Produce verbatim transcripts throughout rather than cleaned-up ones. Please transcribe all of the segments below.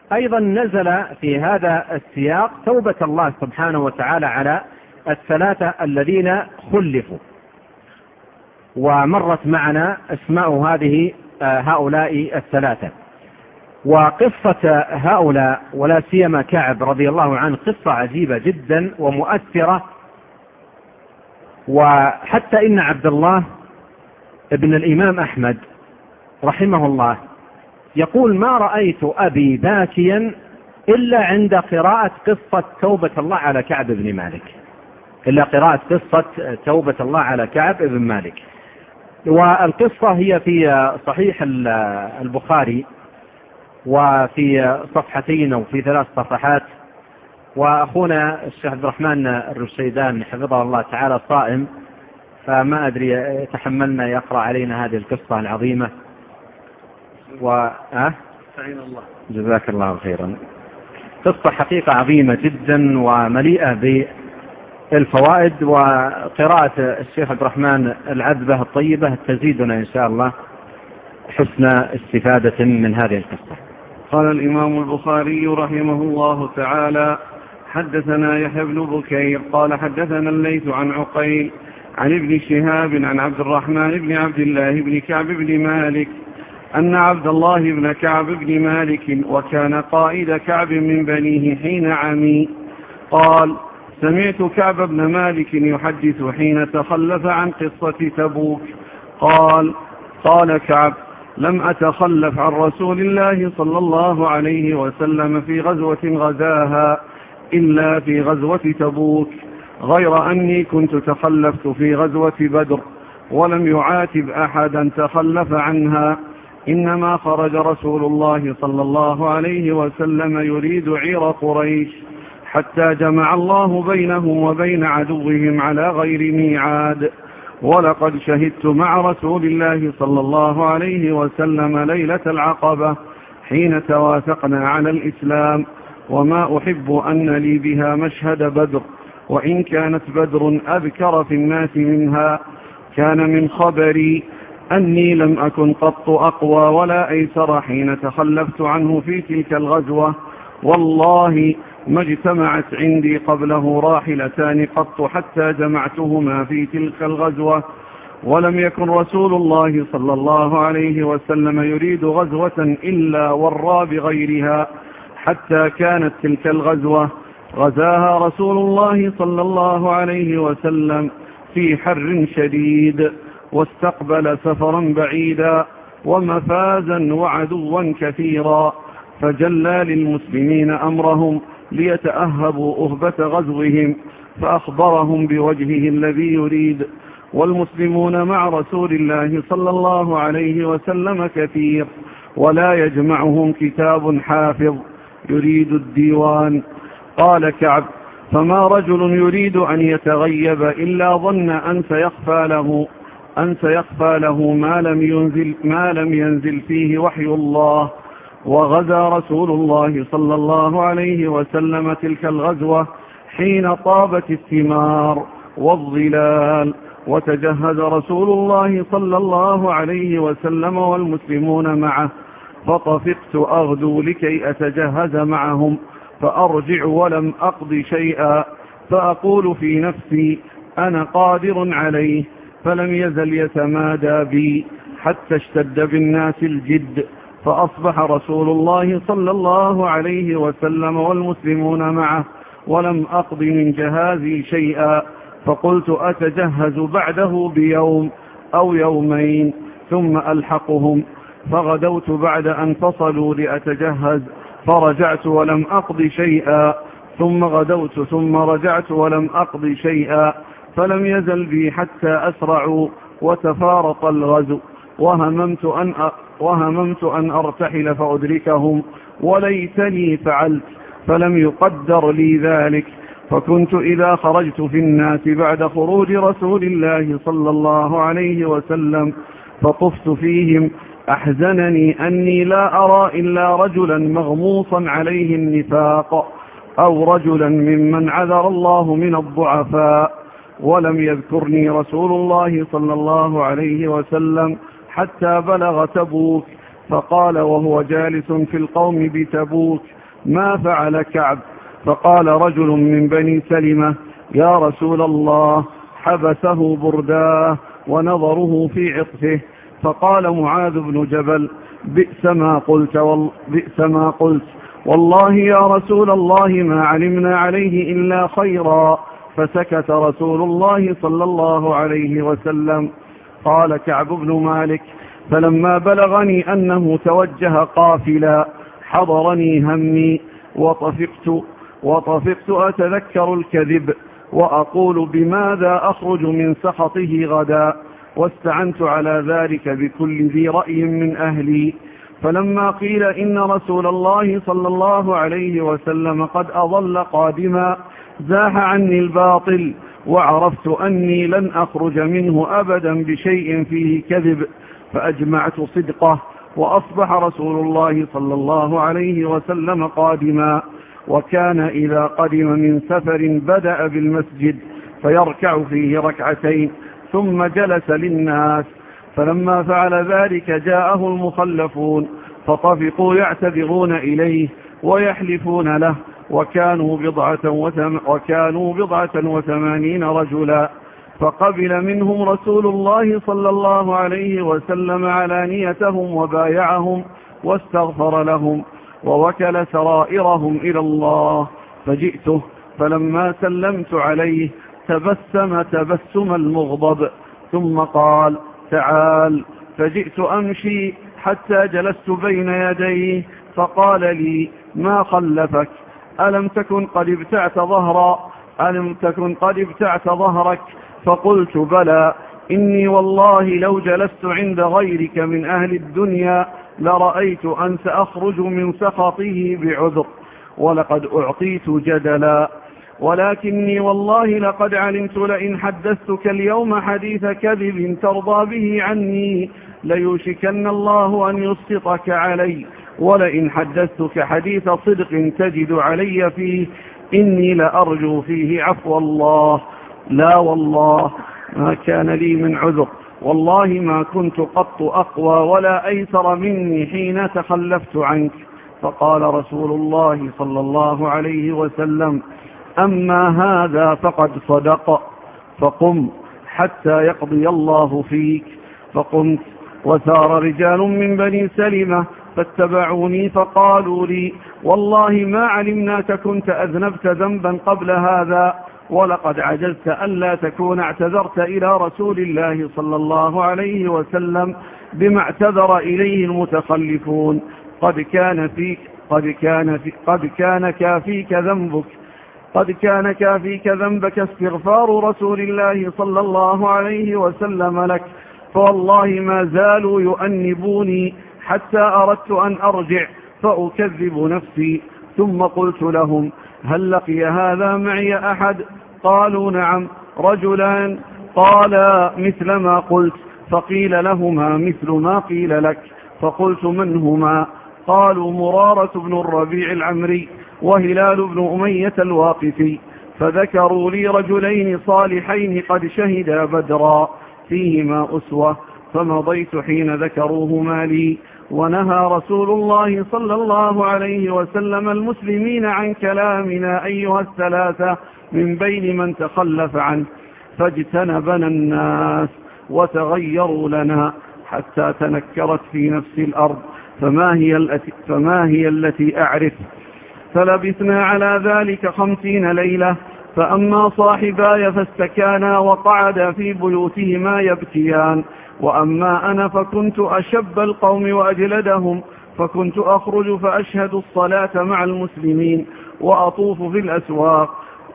أيضا نزل في هذا السياق توبة الله سبحانه وتعالى على الثلاثة الذين خلفوا، ومرت معنا أسماء هذه هؤلاء الثلاثة. وقصة هؤلاء ولا سيما كعب رضي الله عنه قصة عجيبة جدا ومؤثرة. وحتى إن عبد الله ابن الإمام أحمد رحمه الله يقول: ما رأيت أبي باكيا إلا عند قراءة قصة توبة الله على كعب بن مالك، إلا قراءة قصة توبة الله على كعب بن مالك. والقصة هي في صحيح البخاري وفي صفحتين أو في ثلاث صفحات. وأخونا الشيخ عبد الرحمن الرشيدان حفظه الله تعالى صائم، فما أدري يتحملنا يقرأ علينا هذه القصة العظيمة. و أه؟ جزاك الله خيرا. قصة حقيقة عظيمة جدا ومليئة بالفوائد، وقراءة الشيخ عبد الرحمن العذبة الطيبة تزيدنا إن شاء الله حسن استفادة من هذه القصة. قال الإمام البخاري رحمه الله تعالى: حدثنا يحيى بن بكير قال حدثنا الليث عن عقيل عن ابن شهاب عن عبد الرحمن بن عبد الله بن كعب بن مالك أن عبد الله بن كعب بن مالك وكان قائد كعب من بنيه حين عمي قال: سمعت كعب بن مالك يحدث حين تخلف عن قصة تبوك قال: قال كعب: لم أتخلف عن رسول الله صلى الله عليه وسلم في غزوة غزاها إلا في غزوة تبوك، غير أني كنت تخلفت في غزوة بدر ولم يعاتب أحدا تخلف عنها، إنما خرج رسول الله صلى الله عليه وسلم يريد عير قريش حتى جمع الله بينهم وبين عدوهم على غير ميعاد. ولقد شهدت مع رسول الله صلى الله عليه وسلم ليلة العقبة حين توافقنا على الإسلام، وما أحب أن لي بها مشهد بدر، وإن كانت بدر أذكر في الناس منها. كان من خبري أني لم أكن قط أقوى ولا أيسر حين تخلفت عنه في تلك الغزوة، والله ما اجتمعت عندي قبله راحلتان قط حتى جمعتهما في تلك الغزوة. ولم يكن رسول الله صلى الله عليه وسلم يريد غزوة إلا ورى بغيرها، حتى كانت تلك الغزوة غزاها رسول الله صلى الله عليه وسلم في حر شديد، واستقبل سفرا بعيدا ومفازا وعدوا كثيرا، فجلى للمسلمين أمرهم ليتأهبوا أهبة غزوهم، فأخبرهم بوجهه الذي يريد. والمسلمون مع رسول الله صلى الله عليه وسلم كثير، ولا يجمعهم كتاب حافظ يريد الديوان. قال كعب: فما رجل يريد أن يتغيب إلا ظن أن سيخفى له أن سيخفى له ما لم ينزل, ما لم ينزل فيه وحي الله. وغزا رسول الله صلى الله عليه وسلم تلك الغزوة حين طابت الثمار والظلال، وتجهز رسول الله صلى الله عليه وسلم والمسلمون معه، فطفقت أغدو لكي أتجهز معهم فأرجع ولم أقض شيئا، فأقول في نفسي أنا قادر عليه، فلم يزل يتمادى بي حتى اشتد بالناس الجد، فأصبح رسول الله صلى الله عليه وسلم والمسلمون معه ولم أقض من جهازي شيئا، فقلت أتجهز بعده بيوم أو يومين ثم ألحقهم، فغدوت بعد أن فصلوا لأتجهز، فرجعت ولم أقض شيئا، ثم غدوت ثم رجعت ولم أقض شيئا، فلم يزل بي حتى أسرعوا وتفارق الغزو، وهممت أن, وهممت أن أرتحل فأدركهم، وليتني فعلت، فلم يقدر لي ذلك، فكنت إذا خرجت في الناس بعد خروج رسول الله صلى الله عليه وسلم فطفت فيهم أحزنني أني لا أرى إلا رجلا مغموصا عليه النفاق، أو رجلا ممن عذر الله من الضعفاء، ولم يذكرني رسول الله صلى الله عليه وسلم حتى بلغ تبوك، فقال وهو جالس في القوم بتبوك: ما فعل كعب؟ فقال رجل من بني سلمة: يا رسول الله، حبسه برداه ونظره في عطفه. فقال معاذ بن جبل: بئس ما قلت, وال... بئس ما قلت والله يا رسول الله ما علمنا عليه إلا خيرا. فسكت رسول الله صلى الله عليه وسلم. قال كعب بن مالك: فلما بلغني أنه توجه قافلا حضرني همي وطفقت, وطفقت أتذكر الكذب وأقول بماذا أخرج من سخطه غدا، واستعنت على ذلك بكل ذي رأي من أهلي. فلما قيل إن رسول الله صلى الله عليه وسلم قد أضل قادما زاح عني الباطل، وعرفت أني لن أخرج منه أبدا بشيء فيه كذب، فأجمعت صدقه. وأصبح رسول الله صلى الله عليه وسلم قادما، وكان إذا قدم من سفر بدأ بالمسجد فيركع فيه ركعتين ثم جلس للناس. فلما فعل ذلك جاءه المخلفون فطفقوا يعتذرون إليه ويحلفون له، وكانوا بضعة, وثم وكانوا بضعة وثمانين رجلا. فقبل منهم رسول الله صلى الله عليه وسلم علانيتهم وبايعهم واستغفر لهم ووكل سرائرهم إلى الله. فجئته فلما سلمت عليه تبسم تبسم المغضب ثم قال: تعال. فجئت أمشي حتى جلست بين يديه فقال لي: ما خلفك؟ ألم تكن قد ابتعت ظهرا ألم تكن قد ابتعت ظهرك؟ فقلت: بلى، إني والله لو جلست عند غيرك من أهل الدنيا لرأيت أن سأخرج من سخطه بعذر، ولقد أعطيت جدلا، ولكني والله لقد علمت لئن حدثتك اليوم حديث كذب ترضى به عني ليوشكن الله أن يسقطك علي، ولئن حدثتك حديث صدق تجد علي فيه إني لأرجو فيه عفو الله. لا والله ما كان لي من عذر، والله ما كنت قط أقوى ولا أيسر مني حين تخلفت عنك. فقال رسول الله صلى الله عليه وسلم: أما هذا فقد صدق، فقم حتى يقضي الله فيك. فقمت وسار رجال من بني سلمة فاتبعوني فقالوا لي: والله ما علمناك كنت أذنبت ذنبا قبل هذا، ولقد عجزت ألا تكون اعتذرت إلى رسول الله صلى الله عليه وسلم بما اعتذر إليه المتخلفون. قد كان فيك قد كان في قد كان كافيك ذنبك قد كان كافيك ذنبك استغفار رسول الله صلى الله عليه وسلم لك، فوالله ما زالوا يؤنبوني حتى أردت أن أرجع فأكذب نفسي. ثم قلت لهم: هل لقي هذا معي أحد؟ قالوا: نعم، رجلان. قال: مثل ما قلت. فقيل لهما مثل ما قيل لك. فقلت: من هما؟ قالوا: مرارة بن الربيع العمري وهلال بن أمية الواقفي. فذكروا لي رجلين صالحين قد شهدا بدرا فيهما أسوة، فمضيت حين ذكروهما لي. ونهى رسول الله صلى الله عليه وسلم المسلمين عن كلامنا أيها الثلاثة من بين من تخلف عنه، فاجتنبنا الناس وتغيروا لنا حتى تنكرت في نفس الأرض، فما هي التي, فما هي التي أعرف. فلبثنا على ذلك خمسين ليلة. فأما صاحباي فاستكانا وقعدا في بيوتهما يبكيان، وأما أنا فكنت أشب القوم وأجلدهم، فكنت أخرج فأشهد الصلاة مع المسلمين وأطوف في الأسواق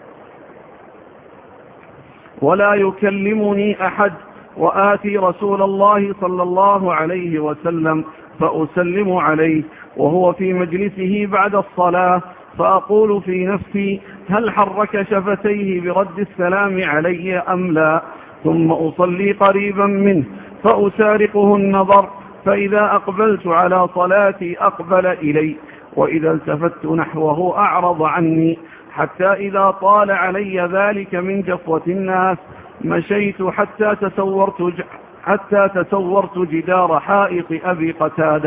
ولا يكلمني أحد، وآتي رسول الله صلى الله عليه وسلم فأسلم عليه وهو في مجلسه بعد الصلاة، فأقول في نفسي: هل حرك شفتيه برد السلام علي أم لا؟ ثم أصلي قريبا منه فأسارقه النظر، فإذا أقبلت على صلاتي أقبل إلي، وإذا التفت نحوه أعرض عني، حتى إذا طال علي ذلك من جفوة الناس مشيت حتى تسورت, حتى تسورت جدار حائط أبي قتادة،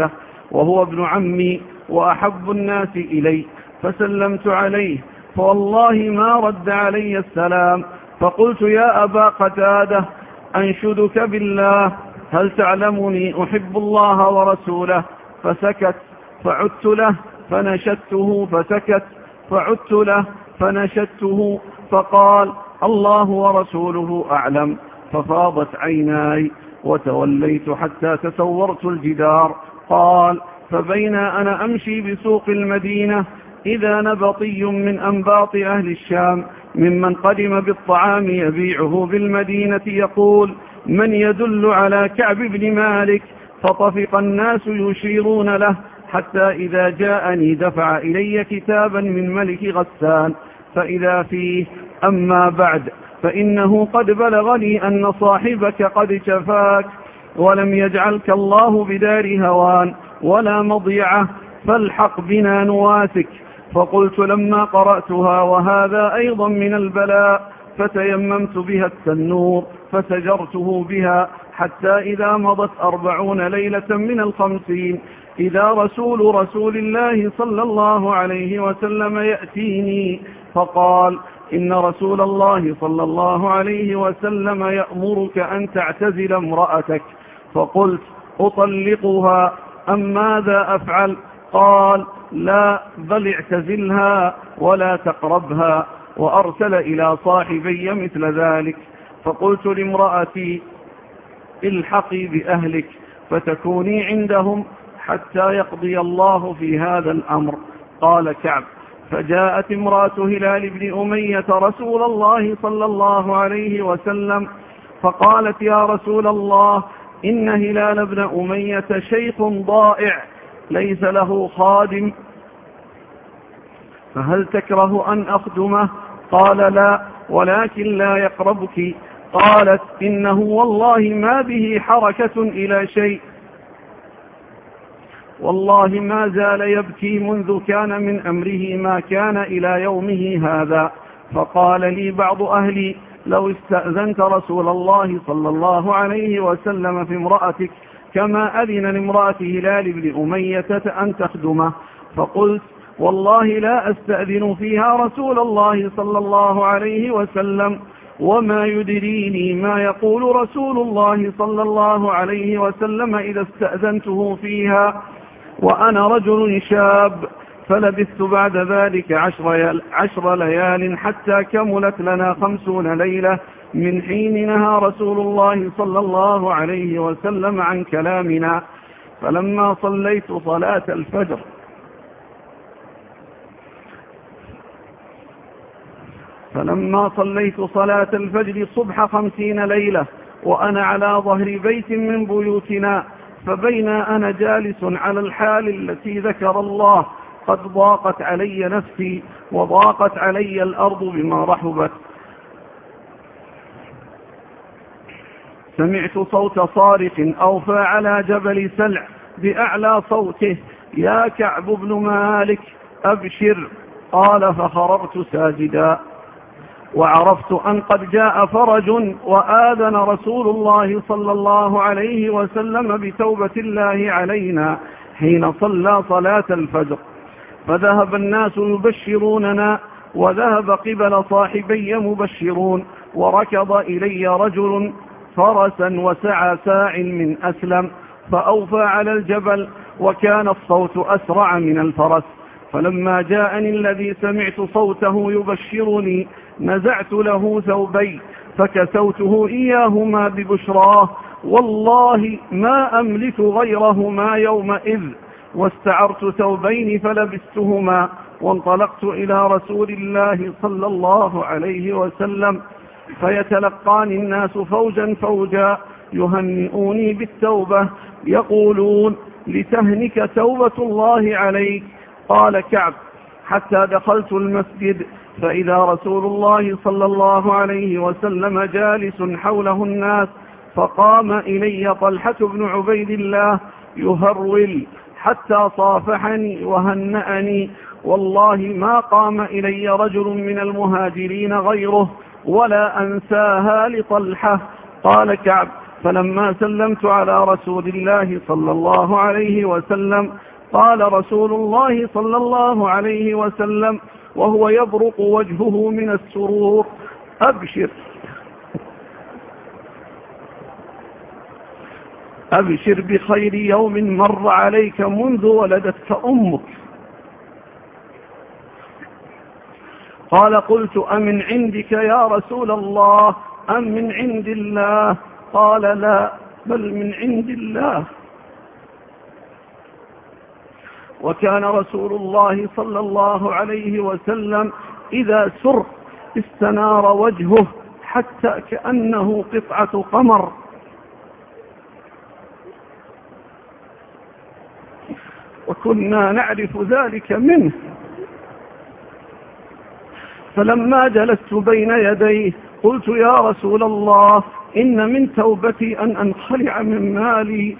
وهو ابن عمي وأحب الناس إلي، فسلمت عليه فوالله ما رد علي السلام. فقلت يا أبا قتادة أنشدك بالله هل تعلمني أحب الله ورسوله؟ فسكت، فعدت له فنشدته فسكت، فعدت له فنشدته فقال الله ورسوله أعلم. ففاضت عيناي وتوليت حتى تسورت الجدار. قال فبين أنا أمشي بسوق المدينة إذا نبطي من أنباط أهل الشام ممن قدم بالطعام يبيعه بالمدينة يقول من يدل على كعب بن مالك؟ فطفق الناس يشيرون له حتى إذا جاءني دفع إلي كتابا من ملك غسان فإذا فيه أما بعد فإنه قد بلغني أن صاحبك قد شفاك ولم يجعلك الله بدار هوان ولا مضيعة فالحق بنا نواسك. فقلت لما قرأتها وهذا أيضا من البلاء فتيممت بها التنور فسجرته بها حتى إذا مضت أربعون ليلة من الخمسين إذا رسول رسول الله صلى الله عليه وسلم يأتيني فقال إن رسول الله صلى الله عليه وسلم يأمرك أن تعتزل امرأتك. فقلت أطلقها أم ماذا أفعل؟ قال لا بل اعتزلها ولا تقربها، وأرسل إلى صاحبي مثل ذلك. فقلت لامرأتي الحقي بأهلك فتكوني عندهم حتى يقضي الله في هذا الأمر. قال كعب فجاءت امرأة هلال بن أمية رسول الله صلى الله عليه وسلم فقالت يا رسول الله إن هلال بن أمية شيخ ضائع ليس له خادم فهل تكره أن أخدمه؟ قال لا ولكن لا يقربك. قالت إنه والله ما به حركة إلى شيء، والله ما زال يبكي منذ كان من أمره ما كان إلى يومه هذا. فقال لي بعض أهلي لو استأذنت رسول الله صلى الله عليه وسلم في امرأتك كما أذن لامرأة هلال بن أمية أن تخدمه. فقلت والله لا أستأذن فيها رسول الله صلى الله عليه وسلم وما يدريني ما يقول رسول الله صلى الله عليه وسلم إذا استأذنته فيها وأنا رجل شاب. فلبثت بعد ذلك عشر, عشر ليال حتى كملت لنا خمسون ليلة من حين نهى رسول الله صلى الله عليه وسلم عن كلامنا. فلما صليت صلاة الفجر فلما صليت صلاة الفجر صبح خمسين ليلة وأنا على ظهر بيت من بيوتنا فبين أنا جالس على الحال التي ذكر الله قد ضاقت علي نفسي وضاقت علي الأرض بما رحبت سمعت صوت صارخ أوفى على جبل سلع بأعلى صوته يا كعب بن مالك أبشر. قال فخررت ساجدا وعرفت أن قد جاء فرج وآذن رسول الله صلى الله عليه وسلم بتوبة الله علينا حين صلى صلاة الفجر. فذهب الناس يبشروننا وذهب قبل صاحبي مبشرون وركض إلي رجل فرسا وسعى ساع من أسلم فأوفى على الجبل وكان الصوت أسرع من الفرس. فلما جاءني الذي سمعت صوته يبشرني نزعت له ثوبي فكسوته إياهما ببشراه والله ما أملك غيرهما يومئذ واستعرت ثوبين فلبستهما وانطلقت إلى رسول الله صلى الله عليه وسلم فيتلقاني الناس فوجا فوجا يهنئوني بالتوبة يقولون لتهنك توبة الله عليك. قال كعب حتى دخلت المسجد فإذا رسول الله صلى الله عليه وسلم جالس حوله الناس فقام إلي طلحة بن عبيد الله يهرول حتى صافحني وهنأني والله ما قام إلي رجل من المهاجرين غيره ولا أنساها لطلحة. قال كعب فلما سلمت على رسول الله صلى الله عليه وسلم قال رسول الله صلى الله عليه وسلم وهو يبرق وجهه من السرور: أبشر أبشر بخير يوم مر عليك منذ ولدتك أمك. قال: قلت: أمن عندك يا رسول الله أم من عند الله؟ قال: لا، بل من عند الله. وكان رسول الله صلى الله عليه وسلم إذا سر استنار وجهه حتى كأنه قطعة قمر. وكنا نعرف ذلك منه. فلما جلست بين يديه قلت: يا رسول الله، إن من توبتي أن أنخلع من مالي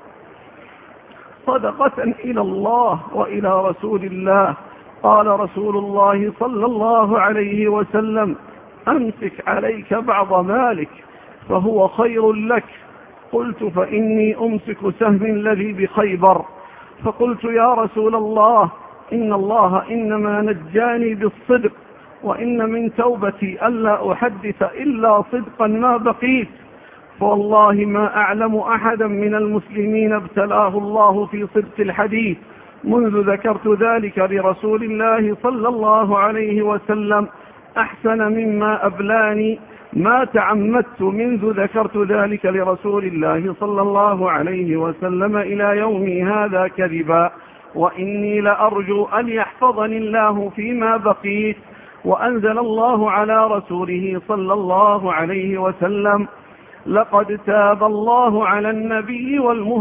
صدقة إلى الله وإلى رسول الله. قال رسول الله صلى الله عليه وسلم: أمسك عليك بعض مالك فهو خير لك. قلت: فإني أمسك سهم الذي بخيبر. فقلت: يا رسول الله، إن الله إنما نجاني بالصدق، وإن من توبتي ألا أحدث إلا صدقا ما بقيت. فوالله ما أعلم أحدا من المسلمين ابتلاه الله في صدق الحديث منذ ذكرت ذلك لرسول الله صلى الله عليه وسلم أحسن مما أبلاني ما تعمدت منذ ذكرت ذلك لرسول الله صلى الله عليه وسلم إلى يومي هذا كذبا، وإني لأرجو أن يحفظني الله فيما بقيت. وأنزل الله على رسوله صلى الله عليه وسلم: لقد تاب الله على النبي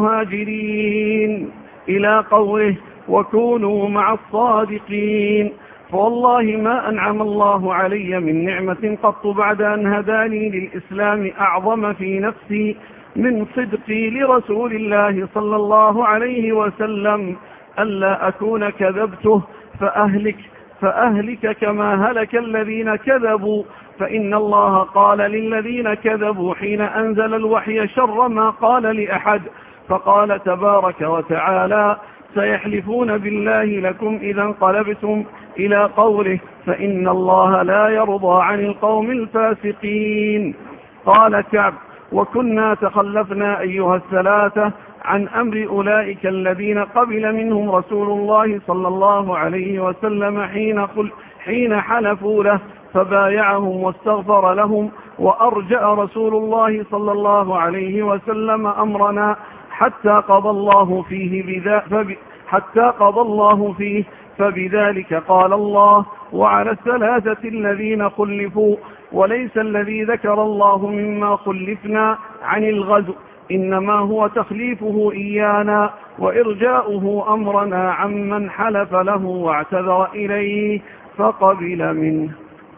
والمهاجرين، إلى قوله: وكونوا مع الصادقين. فوالله ما أنعم الله علي من نعمة قط بعد أن هداني للإسلام أعظم في نفسي من صدقي لرسول الله صلى الله عليه وسلم، ألا أكون كذبته فأهلك فأهلك كما هلك الذين كذبوا. فإن الله قال للذين كذبوا حين أنزل الوحي شر ما قال لأحد، فقال تبارك وتعالى: سيحلفون بالله لكم إذا انقلبتم، إلى قوله: فإن الله لا يرضى عن القوم الفاسقين. قال كعب: وكنا تخلفنا أيها الثلاثة عن أمر أولئك الذين قبل منهم رسول الله صلى الله عليه وسلم حين, حين حلفوا له فبايعهم واستغفر لهم، وأرجأ رسول الله صلى الله عليه وسلم أمرنا حتى قضى الله فيه بذا فب حتى قضى الله فيه فبذلك قال الله: وعلى الثلاثة الذين خلفوا. وليس الذي ذكر الله مما خلفنا عن الغزو، إنما هو تخليفه إيانا وإرجاؤه أمرنا عمن حلف له واعتذر إليه فقبل منه.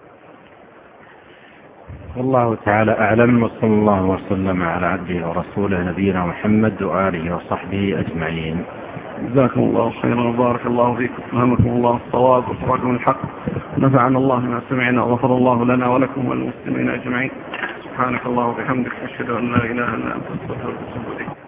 والله تعالى أعلم، وصلى الله وسلم على عبده ورسوله نبينا محمد وآله وصحبه أجمعين. جزاكم الله خيرا وبارك الله فيكم، فهمكم الله الصواب وفرجكم الحق، نفعنا الله ما سمعنا وغفر الله لنا ولكم وللمسلمين أجمعين. سبحانك الله وبحمدك، أشهد أن لا إله إلا أنت، أستغفرك وأتوب إليك.